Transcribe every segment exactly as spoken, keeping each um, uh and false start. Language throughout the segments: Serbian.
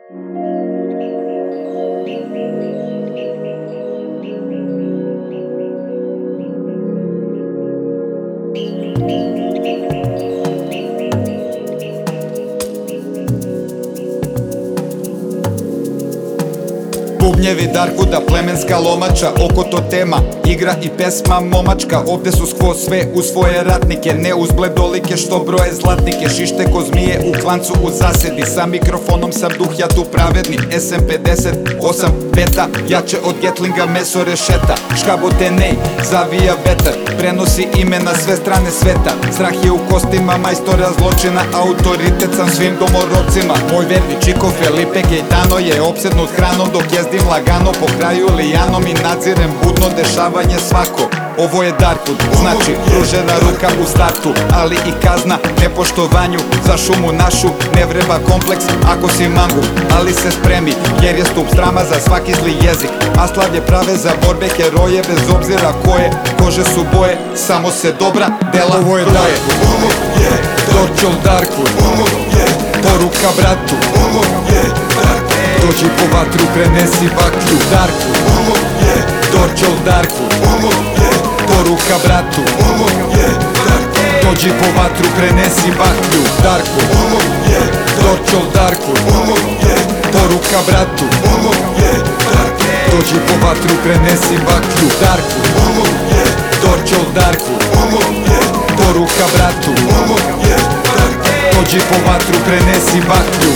Bubnjevi Darkuda, plemenska lomača, oko to tema, igra i pesma momačka. Ovde su skvoz sve u svoje ratnike, ne uz bledolike što broje zlatnike. Šište ko zmije u klancu u zasedi, sa mikrofonom sam duh ja tu pravedni. S M pedeset osam beta, jače od Gatlinga meso rešeta. Škabote nej, zavija vetar, prenosi ime na sve strane sveta. Strah je u kostima, majstora zločina, autoritet sam svim domorodcima. Moj verni Čiko Felipe Gaetano je opsednut hranom dok jezdim lagano po kraju lijanom i nadzirem budno dešavanje svako. Ovo je Darkud, znači pružena ruka u startu, ali i kazna nepoštovanju za šumu našu. Ne vreba kompleks ako si mangu, ali se spremi jer je stup strama za svaki zli jezik. A slavlje prave za borbe heroje bez obzira koje kože su boje, samo se dobra dela. Ovo je Darkud, ovo je Dorčol Darkud, ovo je poruka bratu, ovo je Darkud. Dođi po vatru, prenesi baklju, Darkud, ovo je Dorčol Darkud, ovo je poruka bratu, ovo je Darkud. Dođi po vatru, prenesi baklju, Darkud, ovo je Dorčol Darkud, ovo je poruka bratu, ovo je Darkud. Dođi po vatru, prenesi baklju, Darkud, ovo je Dorčol Darkud, ovo je poruka bratu, ovo je Darkud. Dođi po vatru, prenesi baklju.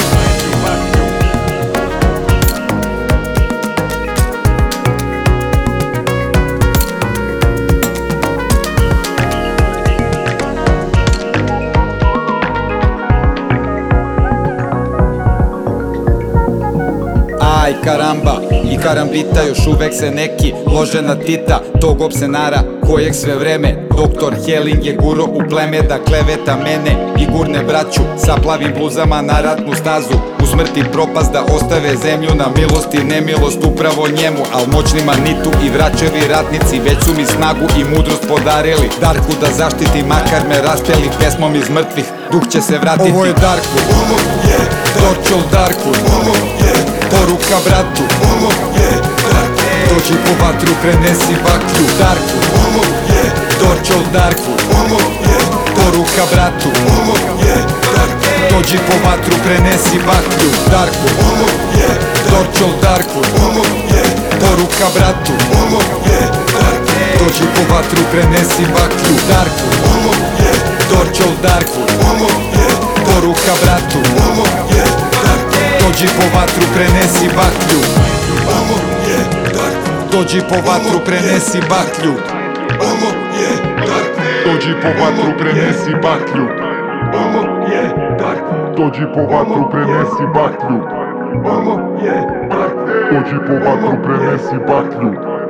Aj karamba i karambita, još uvek se neki lože na Tita, tog opsenara kojeg sve vreme doktor Helling je guro u pleme da kleveta mene i gurne braću sa plavim bluzama na ratnu stazu. U smrti propast da ostave zemlju na milost i nemilost upravo njemu, al moćnima nitu i vraćevi ratnici već su mi snagu i mudrost podarili. Darku da zaštiti makar me raspeli pesmom iz mrtvih, duh će se vratiti. Ovo je Darkud, ovo je Dorčol Darkud, ovo je poruka bratu, ovo je Darkud. Dođi po vatru, prenesi baklju, Darkud, ovo je Dorčol Darkud, ovo je poruka bratu, ovo je Darkud. Dođi po vatru, prenesi baklju, Darkud, ovo je Dorčol Darkud, ovo je poruka bratu, ovo je Darkud. Dođi po vatru, prenesi baklju, Darkud, ovo je Dorčol Darkud, ovo je poruka bratu, ovo je Darkud. Dođi po vatru, prenesi baklju. Ovo je Darkud. Dođi po vatru, prenesi baklju. Ovo je Darkud. Dođi po vatru, prenesi baklju. Ovo je Darkud. Dođi po vatru, prenesi baklju. Ovo je Darkud. Dođi po vatru, prenesi baklju.